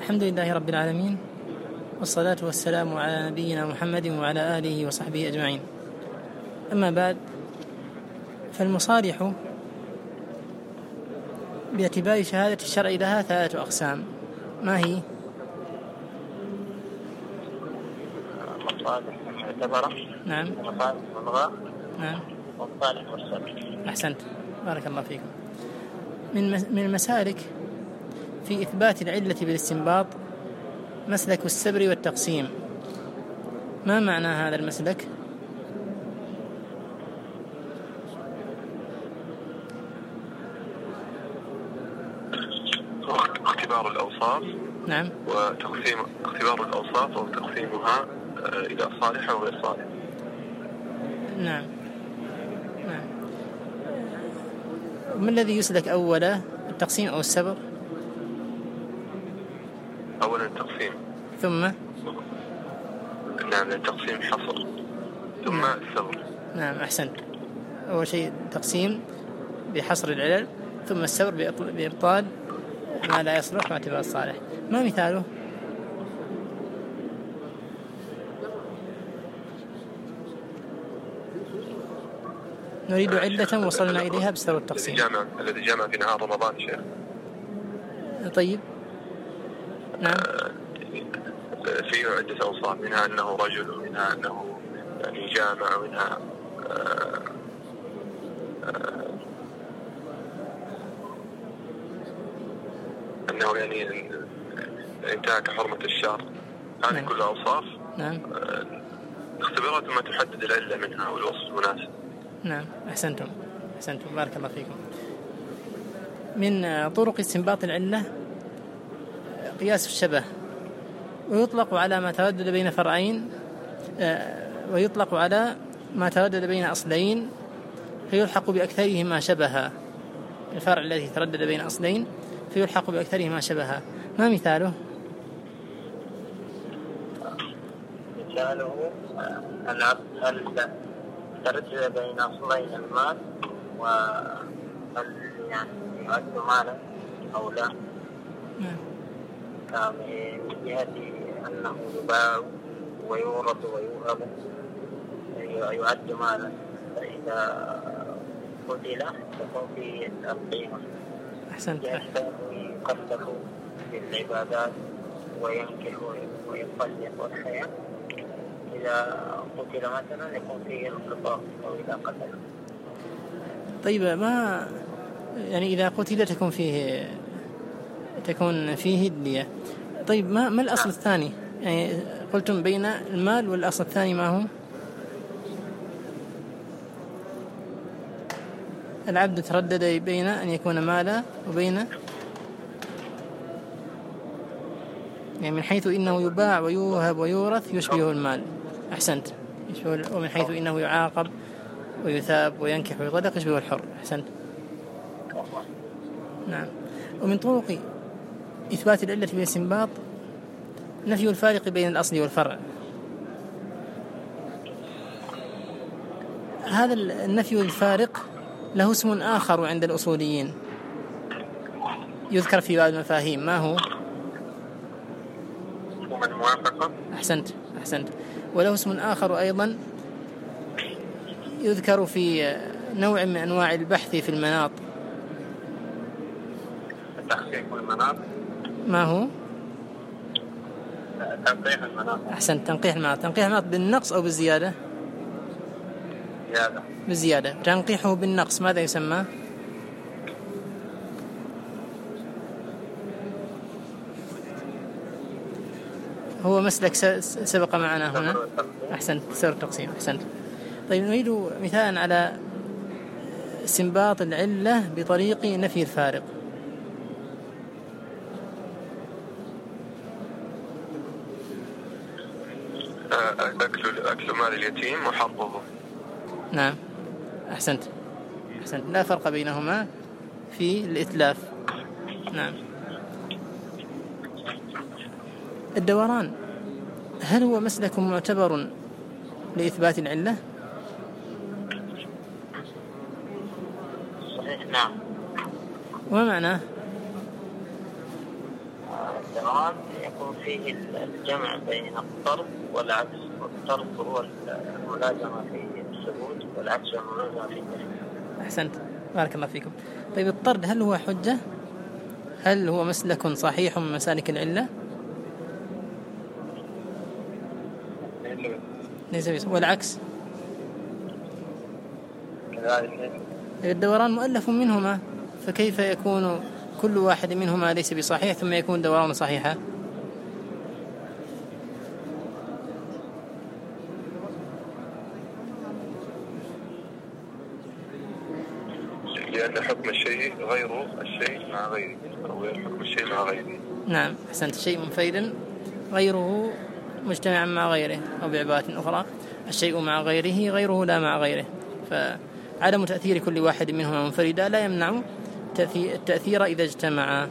الحمد لله رب العالمين، والصلاة والسلام على نبينا محمد وعلى آله وصحبه أجمعين. أما بعد، فالمصالح باعتبار شهادة الشرع لها 3 أقسام. ما هي؟ مصالح معتبرة. نعم. مصالح ملغاة. نعم. ومصالح مرسلة. أحسنت، بارك الله فيكم. من المسالك في إثبات العلة بالاستنباط مسلك السبر والتقسيم. ما معنى هذا المسلك؟ اختبار الأوصاف. نعم. اختبار الأوصاف وتقسيمها إلى صالحة وغير صالحة. نعم. ما الذي يسلك أولا، التقسيم أو السبر؟ أولا التقسيم. ثم؟ نعم، التقسيم حصر، ثم السبر. نعم، أحسنت. أول شيء تقسيم بحصر العلل، ثم السبر بإبطال ما لا يصلح باعتبار الصالح. ما مثاله؟ نريد علة وصلنا إليها بسبب التقسيم. الذي جامع في نهار رمضان شيخ. طيب. نعم. فيه عدة أوصاف، منها أنه رجل، ومنها أنه يعني جامع، ومنها أنه يعني انتهك حرمة الشهر. هذه نعم. كلها أوصاف. نعم. اختبارات ما تحدد العلة منها والوصف المناسب. نعم، أحسنتم بارك الله فيكم. من طرق استنباط العلة قياس الشبه، ويطلق على ما تردد بين فرعين، ويطلق على ما تردد بين أصلين فيلحق بأكثرهما شبها. الفرع الذي تردد بين أصلين فيلحق بأكثرهما شبها. ما مثاله؟ مثاله هل تردد بين أصلين المال، وهل يعني يعد مالا أو لا؟ من جهة أنه يباع ويورد ويوهب يعد مالا، فإذا قتل تكون فيه القيمة. أحسنت. يكلف بالعبادات وينكح ويطلق والحياة. إذا قتل مثلا يكون فيه القصاص، أو إذا قتل. طيب، ما يعني إذا قتل تكون فيه الدية. طيب، ما الأصل الثاني؟ يعني قلتم بين المال، والأصل الثاني ما هو؟ العبد تردد بين أن يكون مالا وبين، يعني من حيث إنه يباع ويوهب ويورث يشبه المال. أحسنت. ومن حيث إنه يعاقب ويثاب وينكح ويطلق يشبه الحر. أحسنت. نعم. ومن طرق إثبات العلة بالاستنباط نفي الفارق بين الأصل والفرع. هذا النفي الفارق له اسم آخر عند الأصوليين يذكر في بعض المفاهيم. ما هو؟ الموافقة. أحسنت. وله اسم آخر أيضا يذكر في نوع من أنواع البحث في المناط. تحقيق المناط. ما هو؟ تنقيح المناط. أحسنت. تنقيح المناط بالنقص أو بالزيادة؟ بالزيادة. تنقيحه بالنقص ماذا يسمى؟ هو مسلك سبق معنا هنا. أحسنت. سبر التقسيم. أحسنت. طيب، نريد مثالا على استنباط العلة بطريق نفي الفارق. أكل مال اليتيم وحرقه. نعم، أحسنت. لا فرق بينهما في الإتلاف. نعم. الدوران هل هو مسلك معتبر لإثبات العلة؟ صحيح. نعم. وما معناه؟ الدوران الدوران يكون فيه الجمع بين الطرد والعكس، والطرد هو الملازمة في الثبوت والعكس هو الملازمة في النفي. أحسنت، بارك الله فيكم. طيب الطرد هل هو حجة؟ هل هو مسلك صحيح من مسالك العلة؟ ليس والعكس كذلك. الدوران مؤلف منهما، فكيف يكون كل واحد منهما ليس بصحيح ثم يكون دوران صحيحا؟ لأن حكم الشيء غير الشيء مع غيره، أو غير حكم الشيء مع غيره. نعم أحسنت، شيء منفرد غيره مجتمعا مع غيره، أو بعبارة أخرى الشيء مع غيره غيره لا مع غيره، فعدم تأثير كل واحد منهما منفردا لا يمنع التأثير إذا اجتمعا.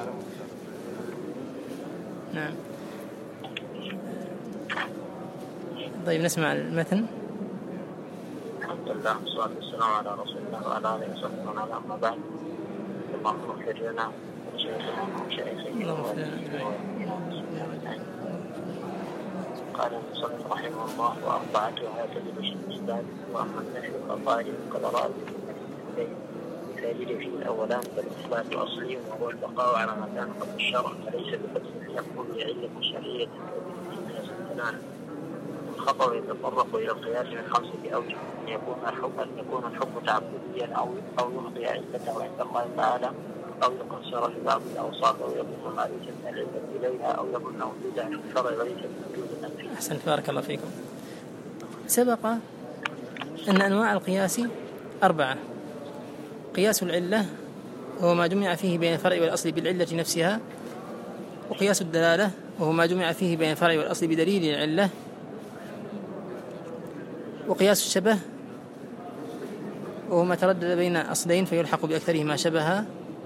نعم. طيب نسمع المتن. الحمد لله والصلاة والسلام على رسول الله وعلى آله وصحبه ومن أما بعد. اللهم اغفر لنا وشيخنا قال المصنف رحمه الله: وأربعتها تدرج الإثبات، وأما النفي فطارئ كالراد مثالي في الأولان فالإثبات أصلي وهو البقاء على ما كان قبل الشرع، فليس بقدر يقول بعلة شرعية من الاستدلال. الخطأ يتطرق إلى القياس من 5 أوجه: أن يكون الحكم تعبديا أو يخطئ علته عند الله تعالى، أو يقصر في بعض الأوصاف، أو يكون معرفة العلة إليها، أو يكون موجودا في الشرع وليس موجودا فيه. أحسنت، بارك الله فيكم. سبق أن أنواع القياس 4: قياس العلة وهو ما جمع فيه بين الفرع والأصل بالعلة نفسها، وقياس الدلالة وهو ما جمع فيه بين الفرع والأصل بدليل العلة، وقياس الشبه وهو ما تردد بين أصلين فيلحق بأكثرهما شبها،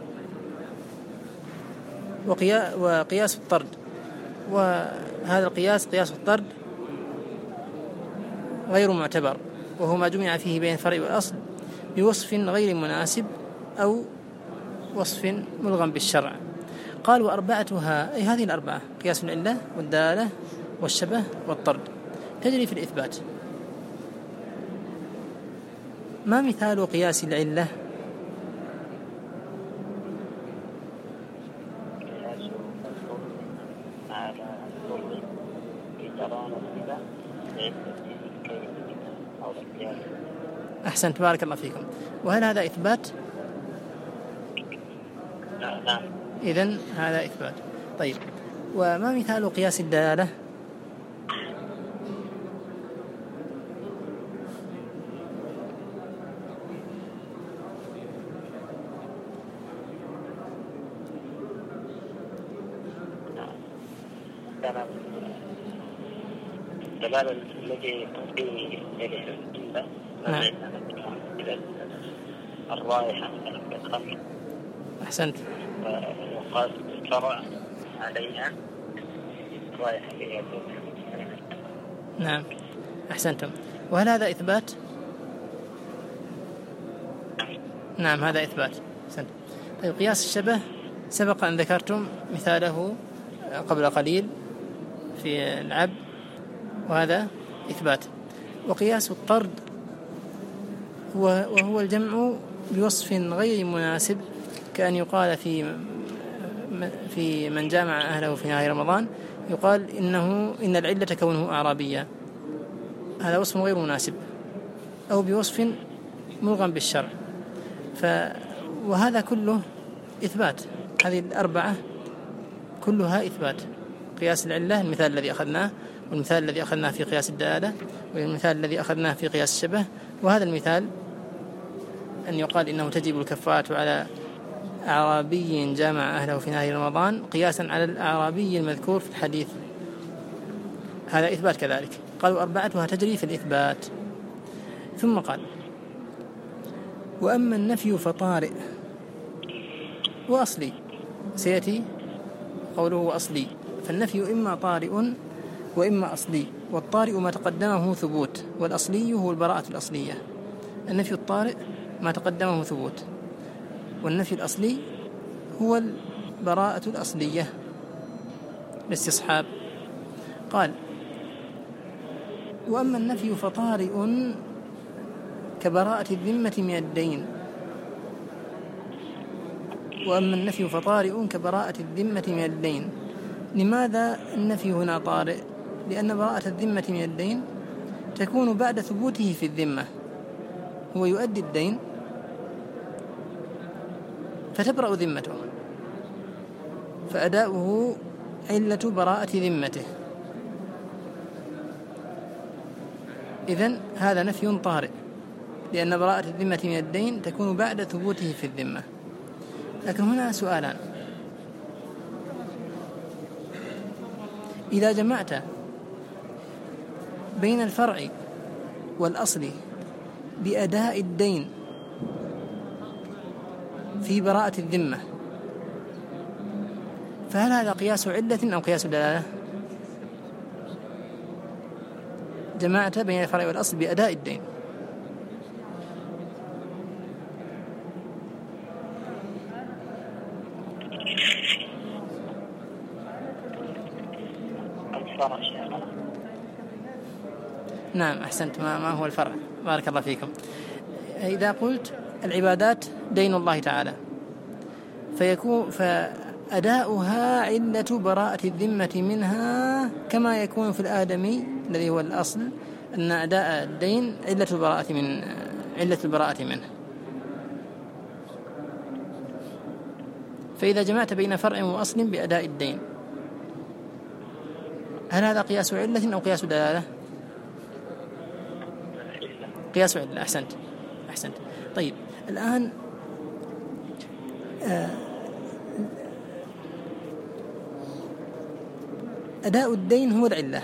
وقياس الطرد، وهذا القياس قياس الطرد غير معتبر، وهو ما جمع فيه بين الفرع والأصل بوصف غير مناسب أو وصف ملغم بالشرع. قال: وأربعتها، أي هذه الأربعة: قياس العلة والدلالة والشبه والطرد، تجري في الإثبات. ما مثال قياس العلة؟ أحسنت، بارك الله فيكم. وهل هذا إثبات؟ نعم. إذن هذا إثبات. طيب، وما مثال قياس الدلالة؟ الدلالة التي تفضي إليه الجملة إلى الرائحة مثلا بالخمر. أحسنت. وقال الشرع عليها الرائحة فيها. نعم أحسنتم. وهل هذا إثبات؟ نعم هذا إثبات. أحسنت. طيب، قياس الشبه سبق أن ذكرتم مثاله قبل قليل في العبد، وهذا إثبات. وقياس الطرد وهو الجمع بوصف غير مناسب، كأن يقال في من جامع أهله في نهاية رمضان يقال إن العلة كونه أعرابيا، هذا وصف غير مناسب، أو بوصف ملغم بالشرع. وهذا كله إثبات. هذه الأربعة كلها إثبات: قياس العلة المثال الذي أخذناه، والمثال الذي أخذناه في قياس الدلالة، والمثال الذي أخذناه في قياس الشبه. وهذا المثال أن يقال إنه تجب الكفارة على أعرابي جامع أهله في نهاية رمضان قياسا على الأعرابي المذكور في الحديث، هذا إثبات كذلك. قالوا أربعتها تجري في الإثبات. ثم قال: وأما النفي فطارئ وأصلي. سيأتي قوله أصلي، فالنفي إما طارئ وإما أصلي، والطارئ ما تقدمه ثبوت، والأصلي هو البراءة الأصلية. النفي الطارئ ما تقدمه ثبوت، والنفي الأصلي هو البراءة الأصلية. الاستصحاب. قال: وأما النفي فطارئ كبراءة الذمة من الدين. وأما النفي فطارئ كبراءة الذمة من الدين. لماذا النفي هنا طارئ؟ لأن براءة الذمة من الدين تكون بعد ثبوته في الذمة. هو يؤدي الدين فتبرأ ذمته، فأداؤه علة براءة ذمته. إذن هذا نفي طارئ، لأن براءة الذمة من الدين تكون بعد ثبوته في الذمة. لكن هنا سؤالان: إذا جمعت بين الفرع والأصل بأداء الدين في براءة الذمة، فهل هذا قياس علة أو قياس دلالة؟ جمعت بين الفرع والأصل بأداء الدين. نعم، أحسنت. ما هو الفرع؟ بارك الله فيكم. إذا قلت العبادات دين الله تعالى، فأداؤها علة براءة الذمة منها، كما يكون في الآدمي الذي هو الأصل أن أداء الدين علة البراءة منه. فإذا جمعت بين فرع وأصل بأداء الدين، هل هذا قياس علة أو قياس دلالة؟ قياس علة. أحسنت. طيب، الآن أداء الدين هو العلة،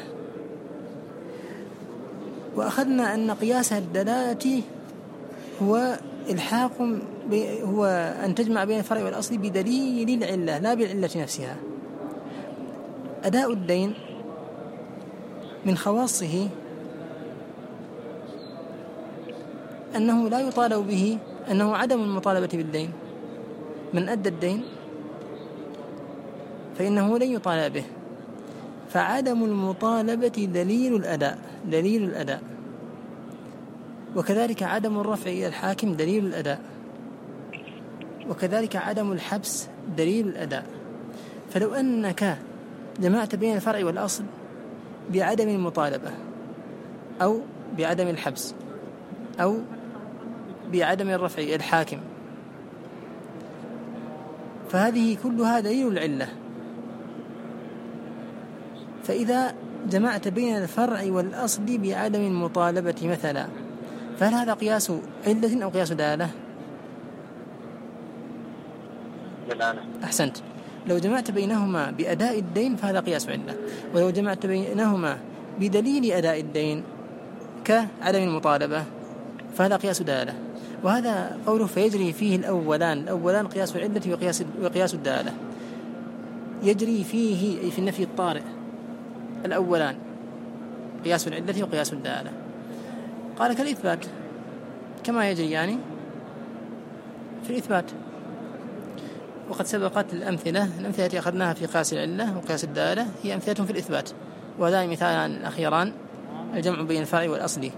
وأخذنا أن قياس الدلالة هو هو أن تجمع بين الفرع والأصل بدليل العلة لا بالعلة نفسها. أداء الدين من خواصه أنه لا يطالب به، أنه عدم المطالبة بالدين. من أدى الدين فإنه لن يطالب به، فعدم المطالبة دليل الأداء، وكذلك عدم الرفع إلى الحاكم دليل الأداء، وكذلك عدم الحبس دليل الأداء. فلو أنك جمعت بين الفرع والأصل بعدم المطالبة أو بعدم الحبس أو بعدم الرفع إلى الحاكم، فهذه كلها دليل العلة. فإذا جمعت بين الفرع والأصل بعدم المطالبة مثلا، فهل هذا قياس علة أو قياس دلالة؟ دلالة. أحسنت. لو جمعت بينهما بأداء الدين فهذا قياس علة، ولو جمعت بينهما بدليل أداء الدين كعدم المطالبة فهذا قياس دلالة. وهذا قوله فيجري فيه الأولان قياس العلة وقياس الدلالة. يجري فيه أي في النفي الطارئ الأولان قياس العلة وقياس الدلالة. قال كالإثبات، كما يجري يعني في الإثبات. وقد سبقت الأمثلة التي أخذناها في قياس العلة وقياس الدلالة هي أمثلة في الإثبات. وهذان مثالان الأخيران الجمع بين الفرع والأصل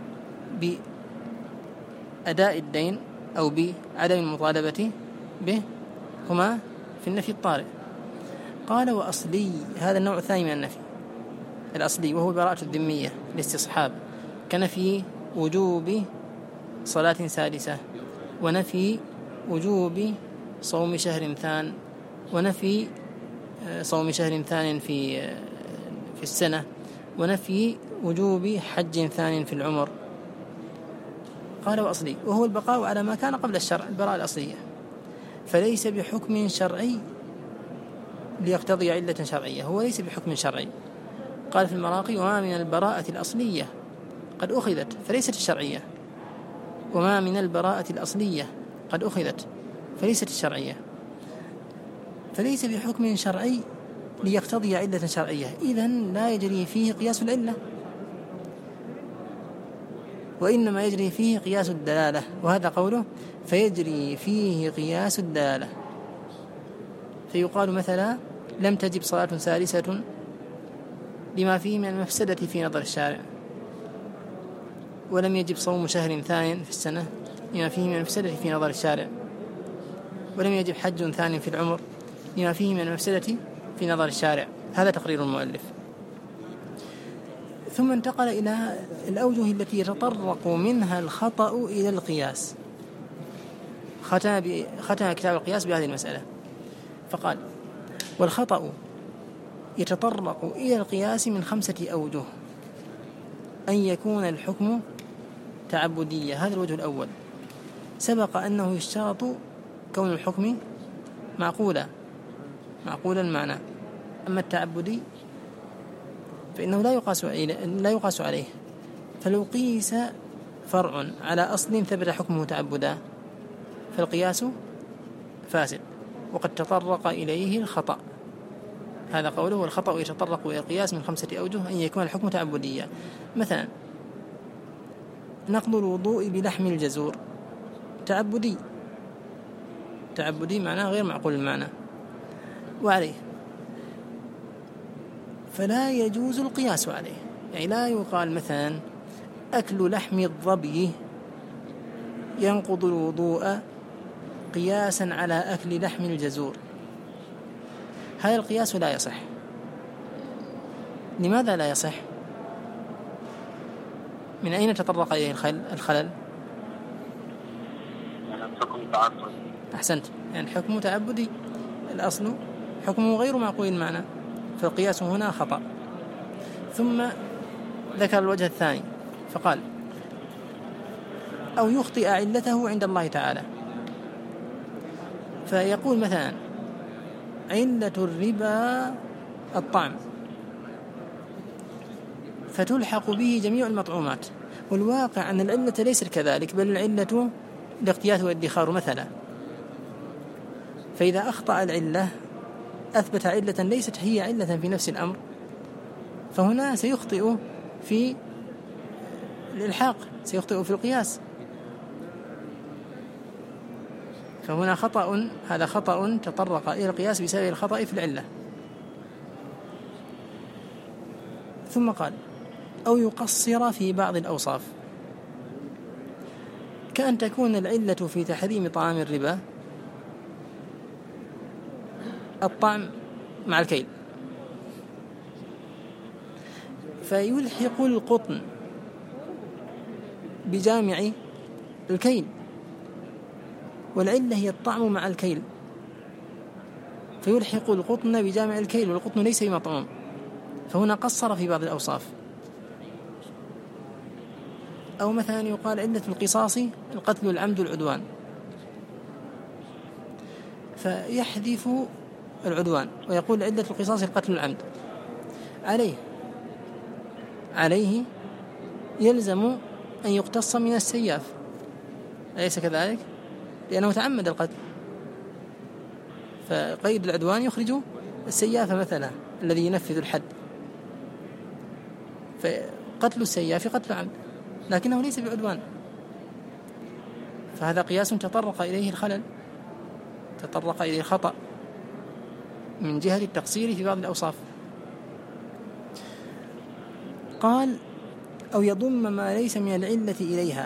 بأداء الدين أو بعدم المطالبة به هما في النفي الطارئ. قال وأصلي، هذا النوع الثاني من النفي الأصلي، وهو براءة الذمية الاستصحاب، كنفي وجوب صلاة سادسة، ونفي وجوب صوم شهر ثان، ونفي صوم شهر ثان في السنة، ونفي وجوب حج ثان في العمر. قال وأصلي، وهو البقاء على ما كان قبل الشرع، البراءة الأصلية، فليس بحكم شرعي ليقتضي علة شرعية. هو ليس بحكم شرعي. قال في المراقي وما من البراءة الأصلية قد أخذت فليست الشرعية، وما من البراءة الأصلية قد أخذت فليست الشرعية. فليس بحكم شرعي ليقتضي علة شرعية، إذن لا يجري فيه قياس العلة، وإنما يجري فيه قياس الدلالة. وهذا قوله فيجري فيه قياس الدلالة. فيقال مثلا لم تجب صلاة ثالثة لما فيه من المفسدة في نظر الشارع، ولم يجب صوم شهر ثان في السنة لما فيه من المفسدة في نظر الشارع، ولم يجب حج ثان في العمر لما فيه من المفسدة في نظر الشارع. هذا تقرير المؤلف. ثم انتقل إلى الأوجه التي يتطرق منها الخطأ إلى القياس. ختم كتاب القياس بهذه المسألة فقال: والخطأ يتطرق إلى القياس من 5 أوجه: أن يكون الحكم تعبدية، هذا الوجه الأول. سبق أنه يشترط كون الحكم معقولا المعنى، أما التعبدي فإنه لا يقاس عليه. فلو قيس فرع على أصل ثبت حكمه تعبدا فالقياس فاسد، وقد تطرق إليه الخطأ. هذا قوله: والخطأ يتطرق إلى القياس من 5 أوجه: أن يكون الحكم تعبديا. مثلا نقض الوضوء بلحم الجزور تعبدي معناه غير معقول المعنى، وعليه فلا يجوز القياس عليه. يعني لا يقال مثلا أكل لحم الظبي ينقض الوضوء قياسا على أكل لحم الجزور، هذا القياس لا يصح. لماذا لا يصح؟ من أين تطرق إليه الخلل؟ أحسنت، يعني الحكم تعبدي، الأصل حكمه غير معقول المعنى، فالقياس هنا خطأ. ثم ذكر الوجه الثاني فقال: أو يخطئ علته عند الله تعالى. فيقول مثلا: علة الربا الطعم، فتلحق به جميع المطعومات، والواقع أن العلة ليست كذلك، بل العلة الاقتيات والادخار مثلا. فإذا أخطأ العلة أثبت علة ليست هي علة في نفس الأمر، فهنا سيخطئ في الإلحاق، سيخطئ في القياس. فهنا خطأ، هذا خطأ تطرق إلى القياس بسبب الخطأ في العلة. ثم قال: أو يقصر في بعض الأوصاف، كأن تكون العلة في تحريم طعام الربا الطعم مع الكيل، فيلحق القطن بجامع الكيل، والعلة هي الطعم مع الكيل، فيلحق القطن بجامع الكيل، والقطن ليس بمطعوم، فهنا قصر في بعض الأوصاف. أو مثلا يقال: علة القصاص القتل العمد العدوان، فيحذف العدوان ويقول: علة القصاص القتل العمد. عليه يلزم أن يقتص من السياف، أليس كذلك؟ لأنه تعمد القتل، فقيد العدوان يخرج السياف مثلا الذي ينفذ الحد، فقتل السياف قتل عمد، لكنه ليس بعدوان. فهذا قياس تطرق إليه الخلل، تطرق إليه الخطأ من جهة التقصير في بعض الأوصاف. قال: أو يضم ما ليس من العلة إليها،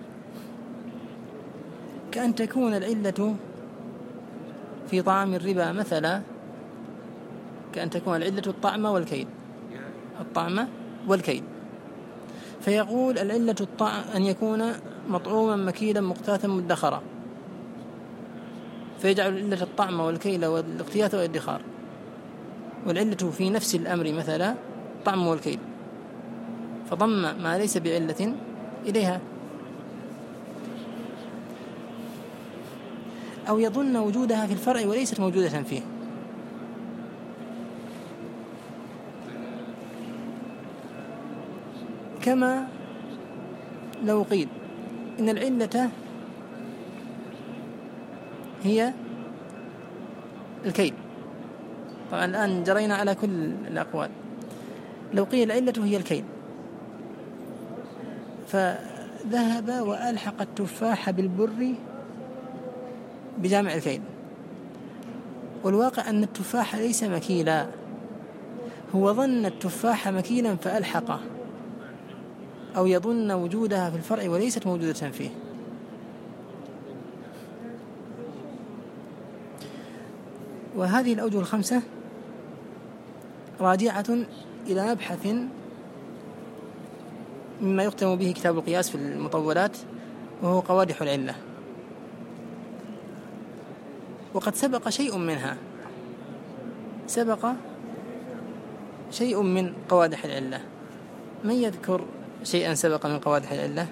كأن تكون العلة في طعام الربا مثلا، كأن تكون العلة الطعم والكيد، فيقول: العلة أن يكون مطعوما مكيلا مقتاتا مدخرا، فيجعل العلة الطعم والكيل والاقتيات والادخار، والعلة في نفس الأمر مثلا طعم والكيل، فضم ما ليس بعلة إليها. أو يظن وجودها في الفرع وليست موجودة فيه، كما لو قيل إن العلة هي الكيل. طبعا الآن جرينا على كل الأقوال. لو قيل العلة هي الكيل، فذهب وألحق التفاح بالبر بجامع الكيل، والواقع أن التفاح ليس مكيلا، هو ظن التفاح مكيلا فألحقه، أو يظن وجودها في الفرع وليست موجودة فيه. وهذه الأوجه الخمسة راجعة إلى مبحث مما يختم به كتاب القياس في المطولات، وهو قوادح العلة، وقد سبق شيء منها، سبق شيء من قوادح العلة. من يذكر شيئا سبق من قوادح العلة؟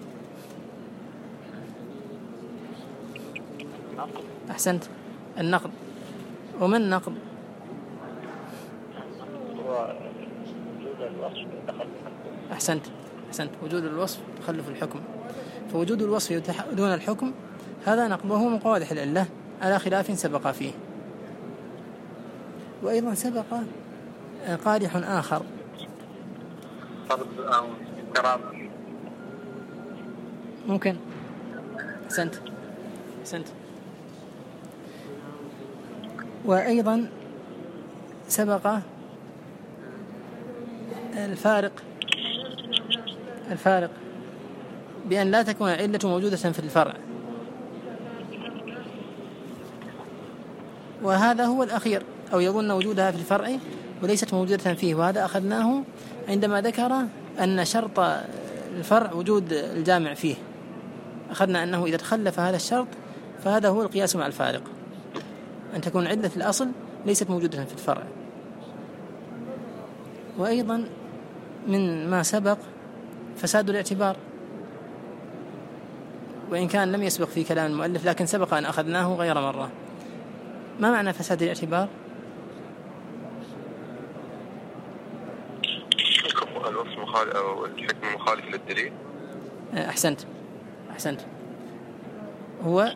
أحسنت، النقض. وما النقض؟ أحسنت، وجود الوصف تخلف الحكم. فوجود الوصف دون الحكم هذا نقضه من قوادح العلة على خلاف سبق فيه. وأيضا سبق قادح آخر، ممكن. أحسنت. وأيضا سبق الفارق بأن لا تكون العلة موجودة في الفرع، وهذا هو الأخير، أو يظن وجودها في الفرع وليست موجودة فيه. وهذا أخذناه عندما ذكر أن شرط الفرع وجود الجامع فيه، أخذنا أنه إذا تخلف هذا الشرط فهذا هو القياس مع الفارق، أن تكون علة الأصل ليست موجودة في الفرع. وأيضا من ما سبق فساد الاعتبار، وإن كان لم يسبق في كلام المؤلف لكن سبق أن أخذناه غير مرة. ما معنى فساد الاعتبار؟ الوصف مخالف أو الحكم مخالف للدليل. أحسنت. هو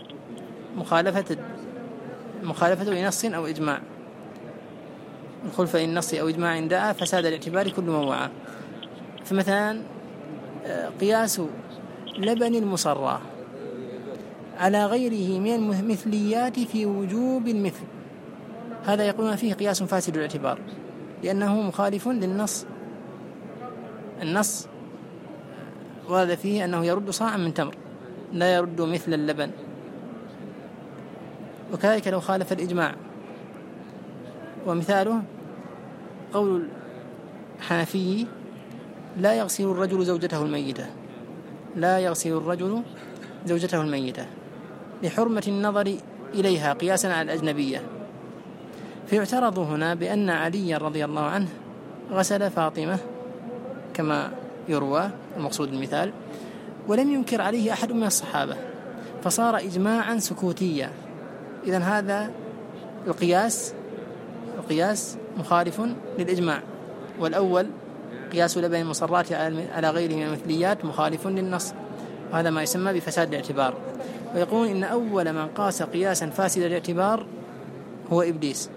مخالفة لنص أو إجماع. الخلف إن نص أو إجماع دعا فساد الاعتبار كل من وعى. فمثلا قياس لبن المصرى على غيره من المثليات في وجوب المثل، هذا يقولون فيه قياس فاسد الاعتبار، لأنه مخالف للنص. النص ورد فيه أنه يرد صاعا من تمر، لا يرد مثل اللبن. وكذلك لو خالف الإجماع، ومثاله قول الحنفي: لا يغسل الرجل زوجته الميتة لحرمة النظر إليها قياسا على الأجنبية. فيعترض هنا بأن علي رضي الله عنه غسل فاطمة كما يروى، المقصود المثال، ولم ينكر عليه أحد من الصحابة، فصار إجماعا سكوتيا. إذن هذا القياس مخالف للإجماع. والأول قياس لبن المصرات على غيره من المثليات مخالف للنص، وهذا ما يسمى بفساد الاعتبار. ويقول إن أول من قاس قياسا فاسد الاعتبار هو إبليس،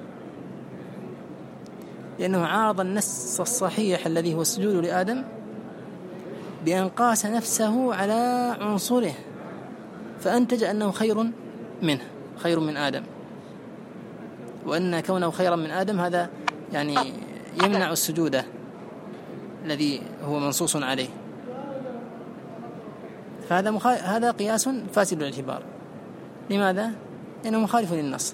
لأنه عارض النص الصحيح الذي هو السجود لآدم بأن قاس نفسه على عنصره، فأنتج أنه خير من آدم، وأن كونه خيرا من آدم هذا يعني يمنع السجود الذي هو منصوص عليه. فهذا قياس فاسد الاعتبار. لماذا؟ لأنه مخالف للنص.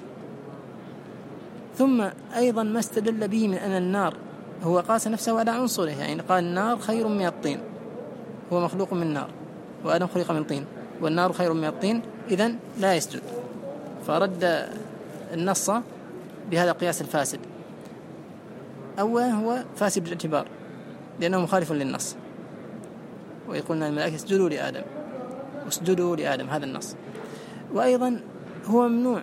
ثم أيضا ما استدل به من أن النار، هو قاس نفسه على عنصره، يعني قال النار خير من الطين، هو مخلوق من نار وآدم خلق من طين، والنار خير من الطين، إذن لا يسجد. فرد النص بهذا القياس الفاسد. أولا هو فاسد الاعتبار لأنه مخالف للنص، ويقولنا الملائكة اسجدوا لآدم هذا النص. وأيضا هو ممنوع،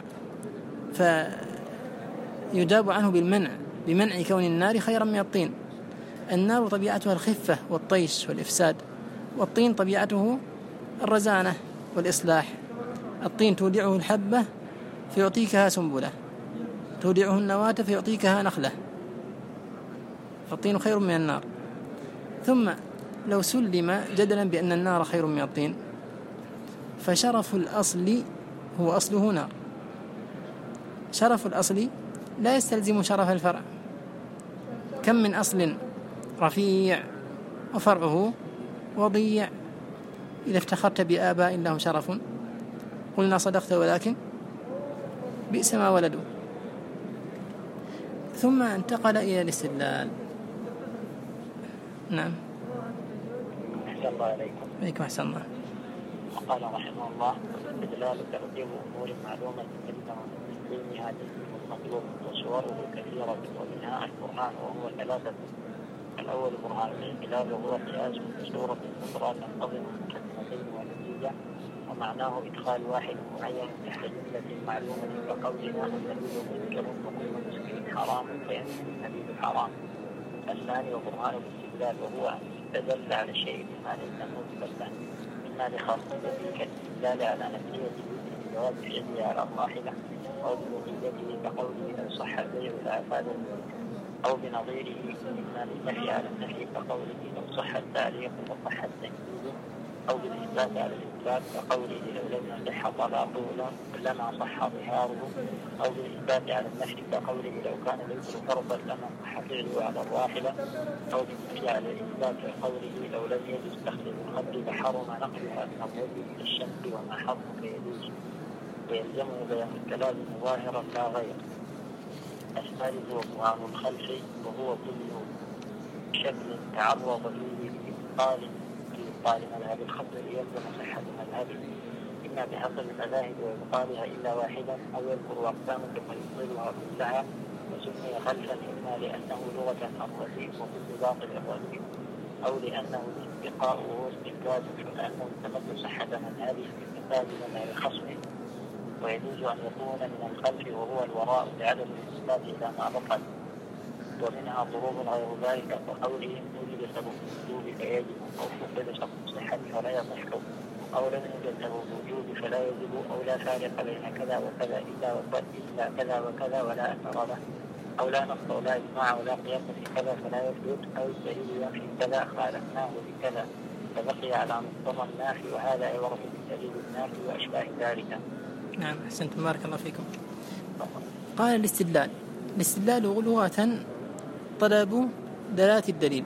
فيجاب عنه بمنع كون النار خيرا من الطين. النار طبيعتها الخفة والطيش والإفساد، والطين طبيعته الرزانة والإصلاح. الطين تودعه الحبة فيعطيكها سنبلة، تودعه النواة فيعطيكها نخلة، فالطين خير من النار. ثم لو سلم جدلا بأن النار خير من الطين، فشرف الأصل هو أصله نار، شرف الأصل لا يستلزم شرف الفرع. كم من أصل رفيع وفرعه وضيع، إذا افتخرت بآباء لهم شرف قلنا صدقت، ولكن بئس ما ولدوا. ثم انتقل إلى الاستدلال. نعم. أحسن الله عليكم. عليكم أحسن الله. قال رحمه الله: استدلال ترتيب أمور معلومة جدا وتسليمها تسليم المطلوب، وصوره كثيرة ومنها القرآن وهو ثلاثة. الأول برهان الاختلاف وهو قياس بصورة أخرى تنتظم كلمتين ونتيجة، ومعناه إدخال واحد معين تحت جملة معلومة كقولنا النبي منكر وكل مسكين حرام فينزل النبي حرام. الثاني وبرهان الاستدلال وهو أن يستدل على شيء بما ليس مثبتا، إما لخاصيته كالاستدلال على نفسية جواب فعله على الراحلة، أو بنتيجته كقوله لو صح البيع لأفاد، أو بنظيره إما للنفي على النفي كقوله لو صح التعليق وصح التنفيذ، أو بالإثبات على الإثبات كقوله لو لم يصح طلاقه لما صح ظهاره، أو بالإثبات على النفي كقوله لو كان الإثم فرضا لما صح فعله على الراحلة، أو بالنفي على الإثبات كقوله لو لم يجوز تخريج الخمر فحرم نقلها من الرجل إلى الشمس وما حرم فيجوز، ويلزمه بيان الكلام ظاهرا لا غير. الثالث وبرهان الخلف وهو كل شكل تعرض فيه لإبطال مذهب الخمر يلزم صحة مذهبه، إما بحصل المذاهب وإبطالها إلا واحدا، أو يذكر أقسام ثم يبطلها كلها، وسمي خلفا إما لأنه لغة الرصيد وكل باطل الرصيد، أو لأنه الاستقاء وهو استنباط، فلأنه يتمد صحة مذهبه باستنباط مذهب خصمه. ويجوز أن يكون من الخلف وهو الوراء لعدم الإثبات إلى ما بطل، ومنها ضروب غير ذلك كقولهم وجد سبب الوجوب فيجب، أو فقد سبب الصحة فلا يصح، أو لم يوجد سبب الوجوب فلا يجب، أو لا فارق بين كذا وكذا إلا كذا وكذا ولا أثر له، أو لا نص ولا إجماع ولا قياس في كذا فلا يثبت، أو الدليل ينفي كذا خالفناه بكذا فبقي على مقتضى النافي، وهذا يورث بالدليل النافي وأشباه ذلك. نعم أحسنتم بارك الله فيكم. قال الاستدلال لغة طلب دلالة الدليل،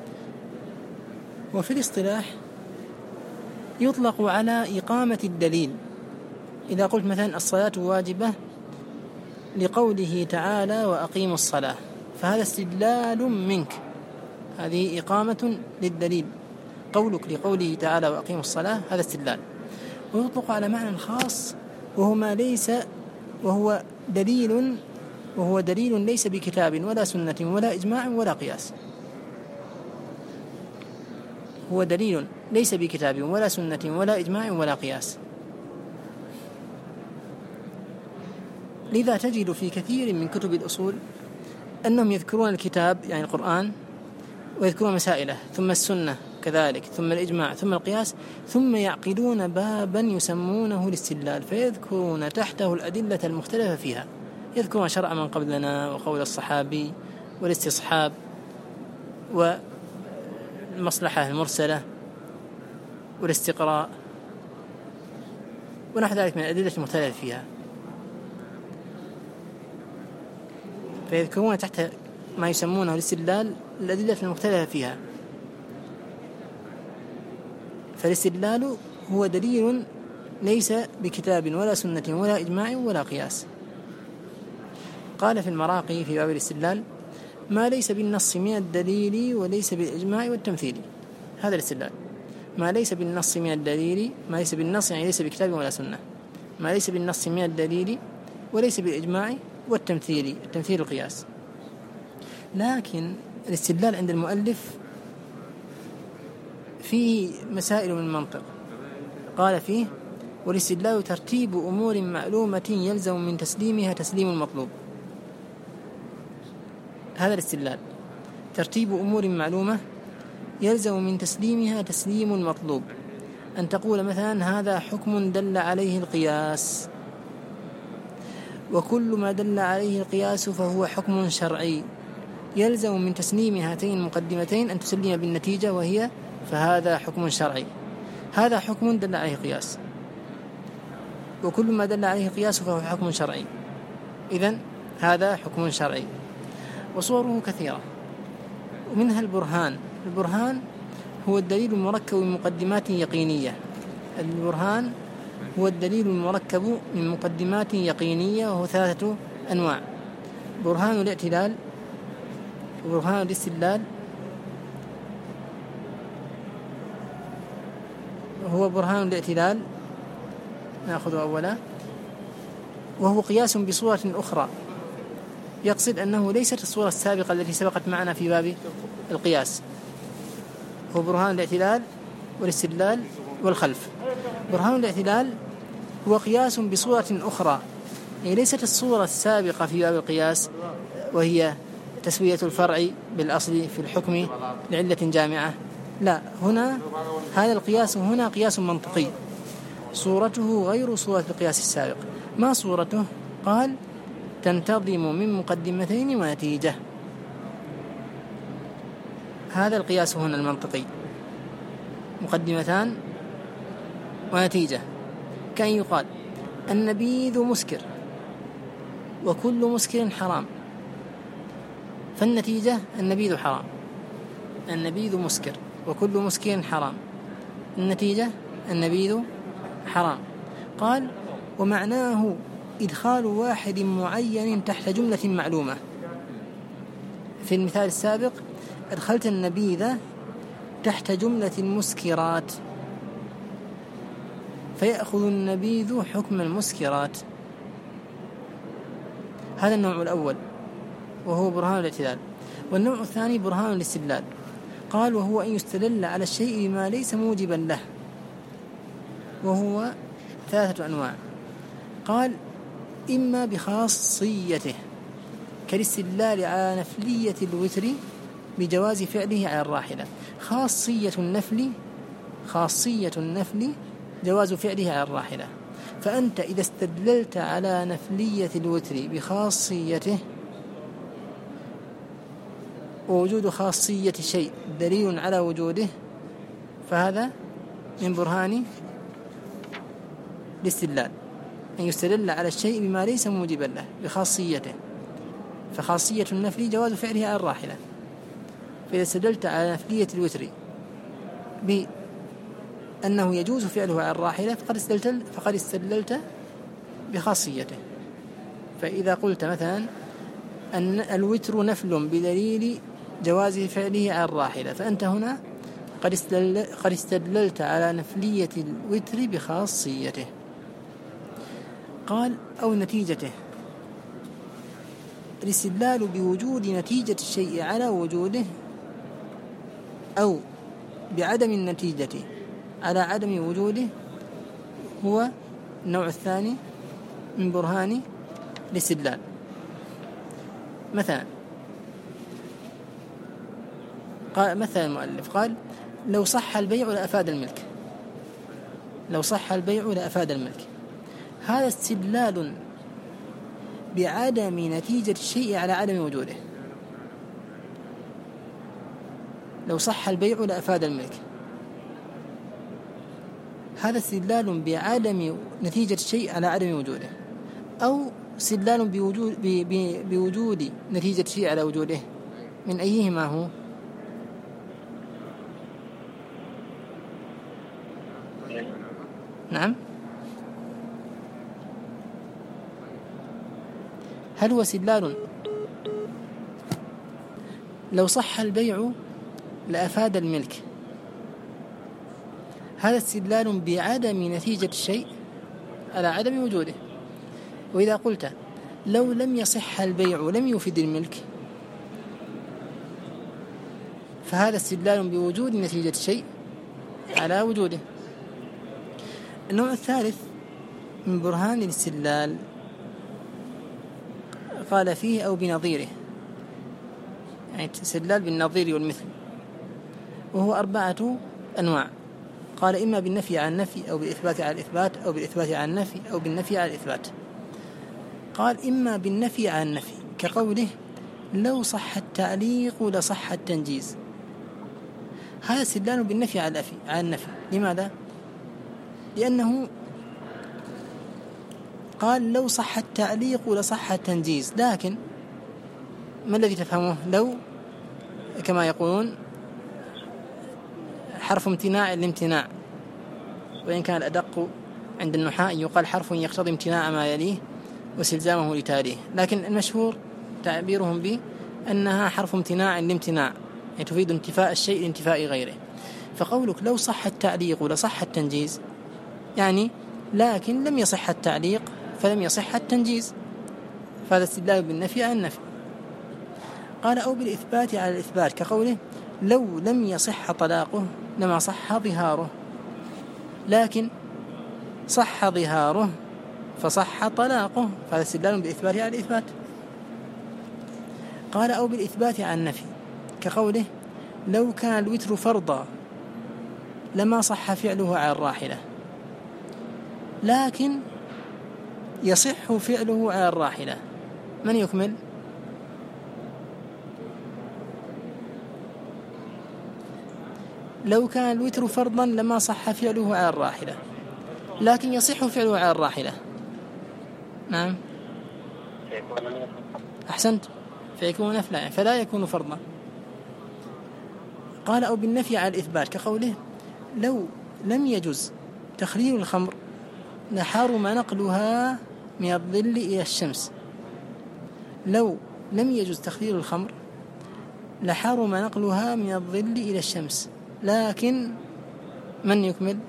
وفي الاصطلاح يطلق على إقامة الدليل. إذا قلت مثلا الصلاة واجبة لقوله تعالى وأقيموا الصلاة، فهذا استدلال منك، هذه إقامة للدليل. قولك لقوله تعالى وأقيموا الصلاة هذا استدلال. ويطلق على معنى خاص وهو ما ليس وهو دليل ليس بكتاب ولا سنة ولا إجماع ولا قياس. هو دليل ليس بكتاب ولا سنة ولا إجماع ولا قياس. لذا تجد في كثير من كتب الأصول أنهم يذكرون الكتاب يعني القرآن ويذكرون مسائله، ثم السنة كذلك، ثم الإجماع، ثم القياس، ثم يعقدون بابا يسمونه الاستدلال فيذكرون تحته الأدلة المختلفة فيها. يذكرون شرع من قبلنا وقول الصحابي والاستصحاب والمصلحة المرسلة والاستقراء ونحو ذلك من الأدلة المختلفة فيها، فيذكرون تحت ما يسمونه الاستدلال الأدلة المختلفة فيها. فالاستدلال هو دليل ليس بكتاب ولا سنة ولا إجماع ولا قياس. قال في المراقي في باب الاستدلال ما ليس بالنص من الدليل وليس بالإجماع والتمثيل. هذا الاستدلال ما ليس بالنص من الدليل، ما ليس بالنص يعني ليس بكتاب ولا سنة، ما ليس بالنص من الدليل وليس بالإجماع والتمثيل، التمثيل القياس. لكن الاستدلال عند المؤلف فيه مسائل من المنطق. قال فيه والاستدلال ترتيب أمور معلومة يلزم من تسليمها تسليم المطلوب. هذا الاستدلال ترتيب أمور معلومة يلزم من تسليمها تسليم المطلوب. أن تقول مثلا هذا حكم دل عليه القياس، وكل ما دل عليه القياس فهو حكم شرعي، يلزم من تسليم هاتين المقدمتين أن تسلم بالنتيجة وهي فهذا حكم شرعي. هذا حكم دل عليه قياس، وكل ما دل عليه قياس فهو حكم شرعي. إذن هذا حكم شرعي، وصوره كثيرة، ومنها البرهان. البرهان هو الدليل المركب من مقدمات يقينية. البرهان هو الدليل المركب من مقدمات يقينية، وهو 3 أنواع: برهان الاعتلال، وبرهان الاستدلال، هو برهان الاعتلال نأخذه أولا، وهو قياس بصورة أخرى، يقصد أنه ليست الصورة السابقة التي سبقت معنا في باب القياس. هو برهان الاعتلال والاستدلال والخلف. برهان الاعتلال هو قياس بصورة أخرى، يعني ليست الصورة السابقة في باب القياس وهي تسوية الفرع بالأصل في الحكم لعلة جامعة، لا، هنا هذا القياس هنا قياس منطقي، صورته غير صورة القياس السابق. ما صورته؟ قال: تنتظم من مقدمتين ونتيجة. هذا القياس هنا المنطقي، مقدمتان ونتيجة، كأن يقال: النبيذ مسكر وكل مسكر حرام، فالنتيجة النبيذ حرام. النبيذ مسكر وكل مسكر حرام، النتيجة النبيذ حرام. قال: ومعناه إدخال واحد معين تحت جملة معلومة. في المثال السابق أدخلت النبيذ تحت جملة المسكرات، فيأخذ النبيذ حكم المسكرات. هذا النوع الأول وهو برهان الاعتلال. والنوع الثاني برهان الاستدلال. قال: وهو أن يستدل على الشيء بما ليس موجبا له، وهو 3 أنواع. قال: إما بخاصيته كالاستدلال على نفلية الوتر بجواز فعله على الراحلة. خاصية النفل جواز فعله على الراحلة. فأنت إذا استدللت على نفلية الوتر بخاصيته، ووجود خاصية شيء دليل على وجوده، فهذا من برهان الاستدلال، أن يستدل على الشيء بما ليس موجبا له بخاصيته. فخاصية النفل جواز فعله على الراحلة. فإذا استدلت على نفلية الوتر بأنه يجوز فعله على الراحلة فقد استدللت بخاصيته. فإذا قلت مثلا أن الوتر نفل بدليل جواز فعله على الراحلة، فأنت هنا قد استدللت على نفلية الوتر بخاصيته. قال: أو نتيجته. الاستدلال بوجود نتيجة الشيء على وجوده، أو بعدم النتيجة على عدم وجوده، هو النوع الثاني من برهان الاستدلال. مثلا مثل المؤلف قال: لو صح البيع لأفاد الملك. لو صح البيع لأفاد الملك. هذا استدلال بعدم نتيجة الشيء على عدم وجوده. لو صح البيع لأفاد الملك، هذا استدلال بعدم نتيجة الشيء على عدم وجوده، أو استدلال بوجود نتيجة الشيء على وجوده. من أيهما هو؟ نعم، هل هو استدلال لو صح البيع لأفاد الملك، هذا استدلال بعدم نتيجة الشيء على عدم وجوده. وإذا قلت لو لم يصح البيع لم يفيد الملك، فهذا استدلال بوجود نتيجة الشيء على وجوده. النوع الثالث من برهان الاستدلال قال فيه أو بنظيره، يعني استدلال بالنظير والمثل، وهو 4 أنواع. قال: إما بالنفي عن النفي، أو بالإثبات على الإثبات، أو بالإثبات عن النفي، أو بالنفي على الإثبات. قال: إما بالنفي عن النفي، كقوله: لو صح التعليق لصح التنجيز. هذا استدلال بالنفي على النفي. لماذا؟ لأنه قال لو صح التعليق لصح التنجيز، لكن ما الذي تفهمه؟ لو كما يقولون حرف امتناع الامتناع، وإن كان الأدق عند النحاة يقال حرف يقتضي امتناع ما يليه واستلزامه لتاليه، لكن المشهور تعبيرهم به أنها حرف امتناع الامتناع، يعني تفيد انتفاء الشيء لانتفاء غيره. فقولك لو صح التعليق لصح التنجيز يعني لكن لم يصح التعليق فلم يصح التنجيز، فهذا استدلال بالنفي على النفي. قال أو بالإثبات على الإثبات، كقوله لو لم يصح طلاقه لما صح ظهاره، لكن صح ظهاره فصح طلاقه، فهذا استدلال بالإثبات على الإثبات. قال أو بالإثبات على النفي، كقوله لو كان الوتر فرضا لما صح فعله على الراحلة، لكن يصح فعله على الراحلة. من يكمل؟ لو كان الوتر فرضا لما صح فعله على الراحلة، لكن يصح فعله على الراحلة. نعم أحسنت، فيكون نفلا فلا يكون فرضا. قال أو بالنفي على الإثبات، كقوله لو لم يجز تخليل الخمر لحرم نقلها من الظل إلى الشمس. لو لم يجز تخليل الخمر لحرم نقلها من الظل إلى الشمس، لكن من يكمل؟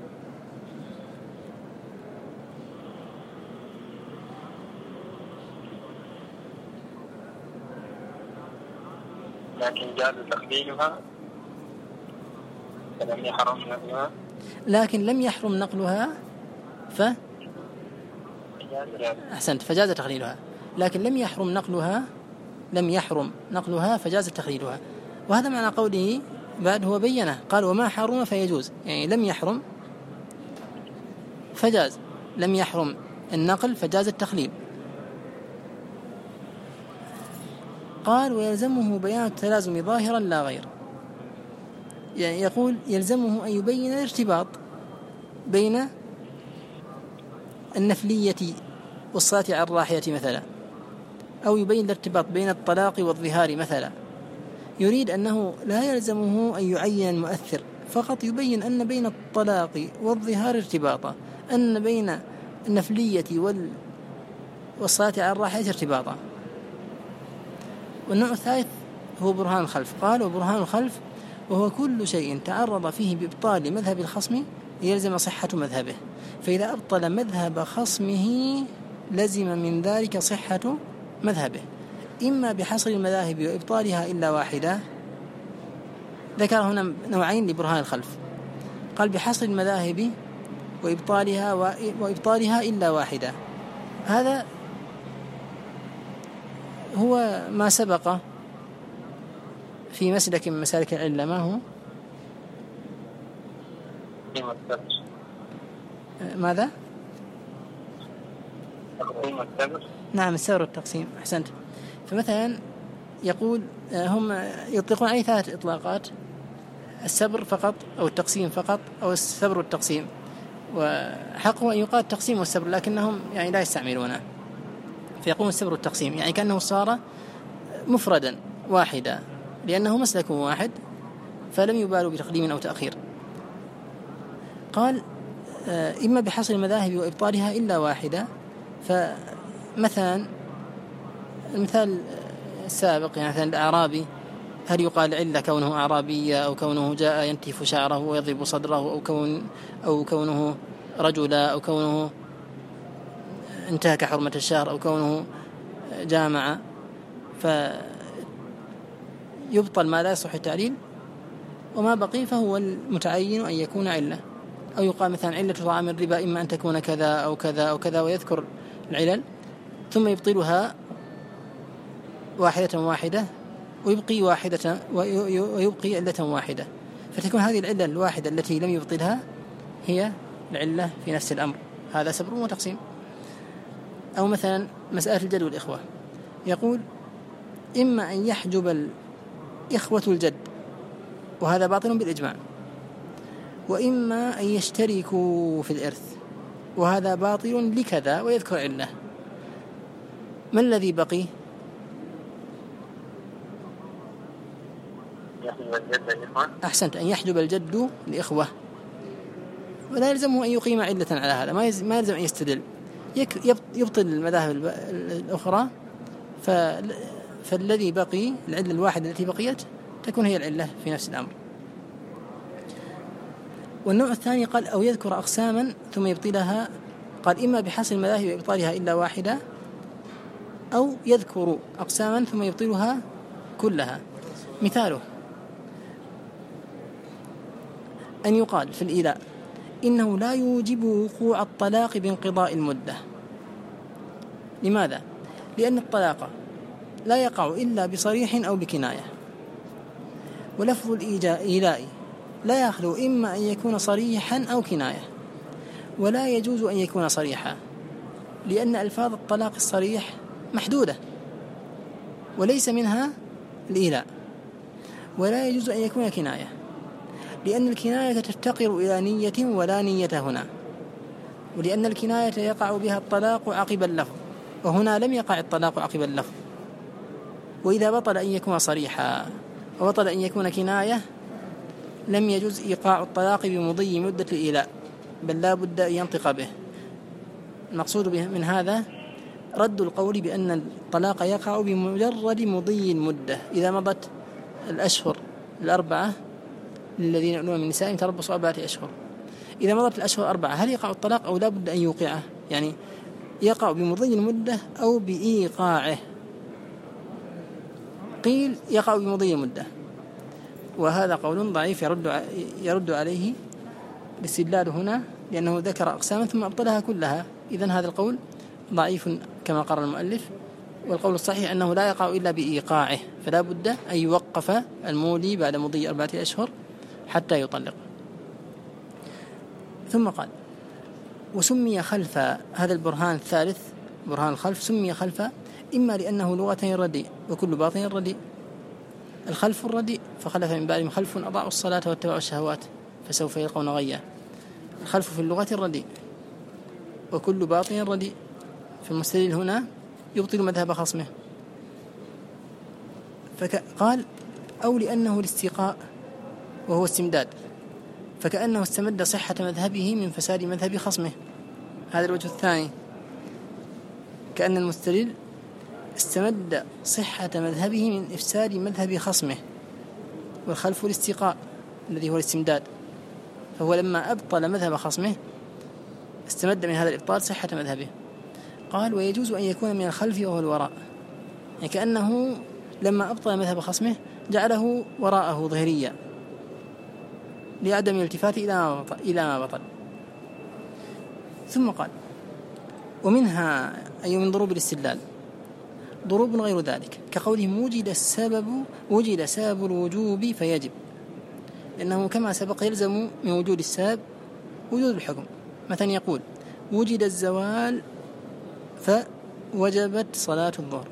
لكن جاز تخليلها فلم يحرم نقلها، لكن لم يحرم نقلها أحسنت فجاز تخليلها، لكن لم يحرم نقلها فجاز تخليلها. وهذا معنى قوله بعد هو بينه، قال وما حرم فيجوز، يعني لم يحرم فجاز، لم يحرم النقل فجاز التخليل. قال ويلزمه بيان التلازم ظاهرا لا غير، يعني يقول يلزمه أن يبين الارتباط بين النفلية والصلاة على الراحلة مثلا، أو يبين الارتباط بين الطلاق والظهار مثلا. يريد أنه لا يلزمه أن يعين المؤثر، فقط يبين أن بين الطلاق والظهار ارتباطا، أن بين النفلية والصلاة على الراحلة ارتباطا. والنوع الثالث هو برهان الخلف. قال وبرهان الخلف وهو كل شيء تعرض فيه بإبطال مذهب الخصم يلزم صحة مذهبه، فإذا أبطل مذهب خصمه لزم من ذلك صحة مذهبه، إما بحصر المذاهب وإبطالها إلا واحدة. ذكر هنا نوعين لبرهان الخلف، قال بحصر المذاهب وإبطالها إلا واحدة. هذا هو ما سبق في مسلك من مسالك العلة. ما هو؟ ماذا؟ نعم السبر والتقسيم، أحسنت. فمثلا يقول هم يطلقون عليه 3 إطلاقات: السبر فقط أو التقسيم فقط أو السبر والتقسيم، وحقه أن يقال التقسيم والسبر، لكنهم يعني لا يستعملونه، فيقوم السبر والتقسيم يعني كأنه صار مفردا واحدا لأنه مسلك واحد، فلم يبالوا بتقديم أو تأخير. قال إما بحصر المذاهب وإبطالها إلا واحدة. فمثلا المثال السابق يعني مثلا الأعرابي، هل يقال علة كونه أعرابية أو كونه جاء ينتف شعره ويضرب صدره أو كونه رجلا أو كونه انتهك حرمة الشهر أو كونه جامع؟ فيبطل ما لا يصح التعليل، وما بقي فهو المتعين أن يكون علة. أو يقال مثلا علة طعام الربا إما أن تكون كذا أو كذا أو كذا، ويذكر العلل ثم يبطلها واحدة ويبقي ويبقي علة واحدة، فتكون هذه العلة الواحدة التي لم يبطلها هي العلة في نفس الأمر. هذا سبر وتقسيم. أو مثلا مسألة الجد والإخوة، يقول إما أن يحجب الإخوة الجد، وهذا باطل بالإجماع، وإما أن يشتركوا في الإرث، وهذا باطل لكذا ويذكر علة. ما الذي بقي؟ أحسنت، أن يحجب الجد الإخوة، ولا يلزمه أن يقيم علة على هذا، ما يلزم أن يستدل، يبطل المذاهب الأخرى، فالذي بقي العلة الواحدة التي بقيت تكون هي العلة في نفس الأمر. والنوع الثاني قال أو يذكر أقساما ثم يبطلها، قال إما بحصر المذاهب وإبطالها إلا واحدة، أو يذكر أقساما ثم يبطلها كلها. مثاله أن يقال في الإيلاء إنه لا يوجب وقوع الطلاق بانقضاء المدة. لماذا؟ لأن الطلاق لا يقع إلا بصريح أو بكناية، ولفظ الإيلاء لا يخلو إما أن يكون صريحا أو كناية، ولا يجوز أن يكون صريحا، لأن ألفاظ الطلاق الصريح محدودة وليس منها الإيلاء، ولا يجوز أن يكون كناية، لأن الكناية تفتقر إلى نية ولا نية هنا، ولأن الكناية يقع بها الطلاق عقب اللفظ، وهنا لم يقع الطلاق عقب اللفظ. وإذا بطل أن يكون صريحا وبطل أن يكون كناية لم يجوز إيقاع الطلاق بمضي مدة الإيلاء، بل لا بد أن ينطق به. المقصود من هذا رد القول بأن الطلاق يقع بمجرد مضي المدة. إذا مضت الأشهر الأربعة للذين يؤلون من نسائهم تربصوا 4 أشهر، إذا مضت الأشهر 4 هل يقع الطلاق أو لا بد أن يوقعه؟ يعني يقع بمضي المدة أو بإيقاعه. قيل يقع بمضي المدة، وهذا قول ضعيف يرد عليه الاستدلال هنا، لأنه ذكر أقساما ثم أبطلها كلها. إذن هذا القول ضعيف كما قرر المؤلف، والقول الصحيح أنه لا يقع إلا بإيقاعه، فلا بد أن يوقف المولي بعد مضي 4 أشهر حتى يطلق. ثم قال وسمي خلف، هذا البرهان الثالث برهان الخلف، سمي خلف إما لأنه لغة رديء وكل باطن رديء. الخلف الرديء فخلف من بعدهم خلف أضاعوا الصلاة واتبعوا الشهوات فسوف يلقون غيا. الخلف في اللغة الرديء وكل باطن رديء، فالمستدل هنا يبطل مذهب خصمه. فقال أو لأنه الاستيقاء وهو استمداد، فكأنه استمد صحة مذهبه من فساد مذهب خصمه. هذا الوجه الثاني، كأن المستدل استمد صحة مذهبه من إفساد مذهب خصمه، والخلف الاستيقاء الذي هو الاستمداد، فهو لما أبطل مذهب خصمه استمد من هذا الإبطال صحة مذهبه. قال ويجوز أن يكون من الخلف وهو الوراء، يعني كأنه لما أبطل مذهب خصمه جعله وراءه ظهريا لعدم الالتفات إلى ما بطل. ثم قال ومنها أي من ضروب الاستدلال ضروب غير ذلك، كقولهم وجد سبب الوجوب فيجب، لأنه كما سبق يلزم من وجود السبب وجود الحكم. مثلا يقول وجد الزوال فوجبت صلاة الظهر،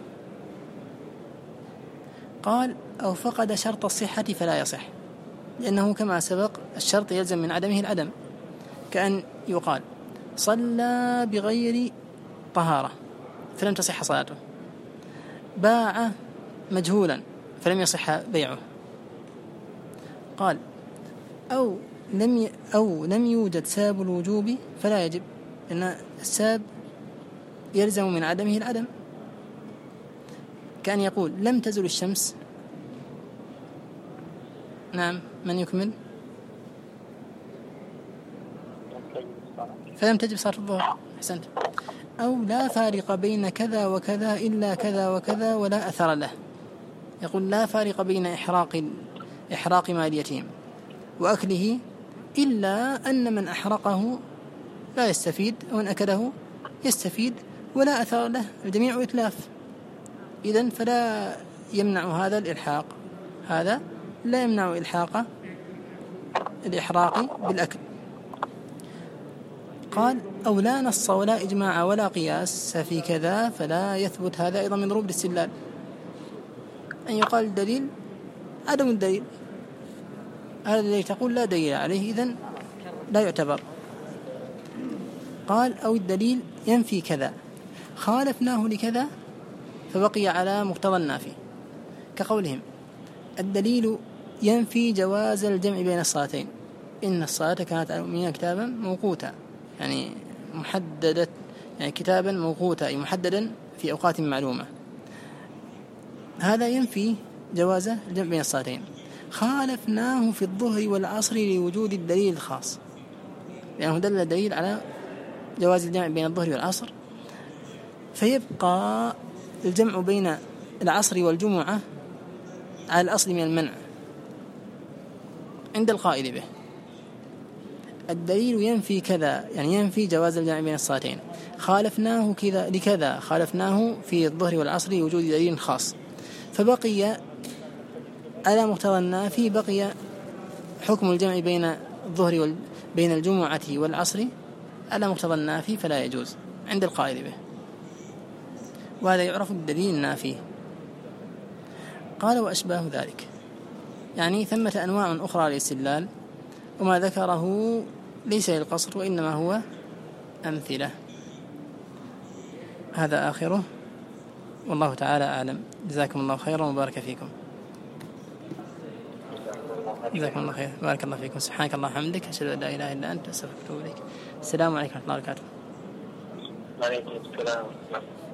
قال أو فقد شرط الصحة فلا يصح، لأنه كما سبق الشرط يلزم من عدمه العدم، كأن يقال صلى بغير طهارة فلم تصح صلاته، باع مجهولا فلم يصح بيعه. قال أو لم يوجد سبب الوجوب فلا يجب، لأن السبب يلزم من عدمه العدم، كأن يقول لم تزل الشمس. نعم، من يكمل؟ فلم تجب صلاة الظهر. أحسنت. أو لا فارق بين كذا وكذا إلا كذا وكذا ولا أثر له، يقول لا فارق بين إحراق مال اليتيم وأكله إلا أن من أحرقه لا يستفيد ومن أكله يستفيد ولا أثر له، الجميع إتلاف. إذن فلا يمنع هذا الإلحاق، هذا لا يمنع الإحراق بالأكل. قال أو لا نص ولا إجماع ولا قياس في كذا فلا يثبت، هذا أيضا من ضروب الاستدلال، أن يقال الدليل عدم الدليل، هذا الذي تقول لا دليل عليه إذن لا يعتبر. قال أو الدليل ينفي كذا خالفناه لكذا فبقي على مقتضى النافي، كقولهم الدليل ينفي جواز الجمع بين الصلاتين، إن الصلاة كانت على المؤمنين كتابا موقوتا، يعني محددة، يعني كتابا موقوتا أي محددا في أوقات معلومة. هذا ينفي جواز الجمع بين الصلاتين. خالفناه في الظهر والعصر لوجود الدليل الخاص، لأنه دل الدليل على جواز الجمع بين الظهر والعصر، فيبقى الجمع بين العصر والجمعة على الأصل من المنع عند القائل به. الدليل ينفي كذا، يعني ينفي جواز الجمع بين الصلاتين. خالفناه كذا لكذا، خالفناه في الظهر والعصر لوجود دليل خاص، فبقي على مقتضى النافي، بقي حكم الجمع بين الظهر بين الجمعة والعصر على مقتضى النافي فلا يجوز عند القائل به، وهذا يعرف بالدليل النافي. قال وأشباه ذلك، يعني ثمة أنواع أخرى للاستدلال، وما ذكره ليس للقصر وإنما هو أمثلة. هذا آخره، والله تعالى أعلم. جزاكم الله خيرا وبارك فيكم. جزاكم الله خير، بارك الله فيكم. سبحانك اللهم وبحمدك، أشهد أن لا إله إلا أنت، أستغفرك وأتوب إليك. السلام عليكم ورحمة الله وبركاته. وعليكم السلام.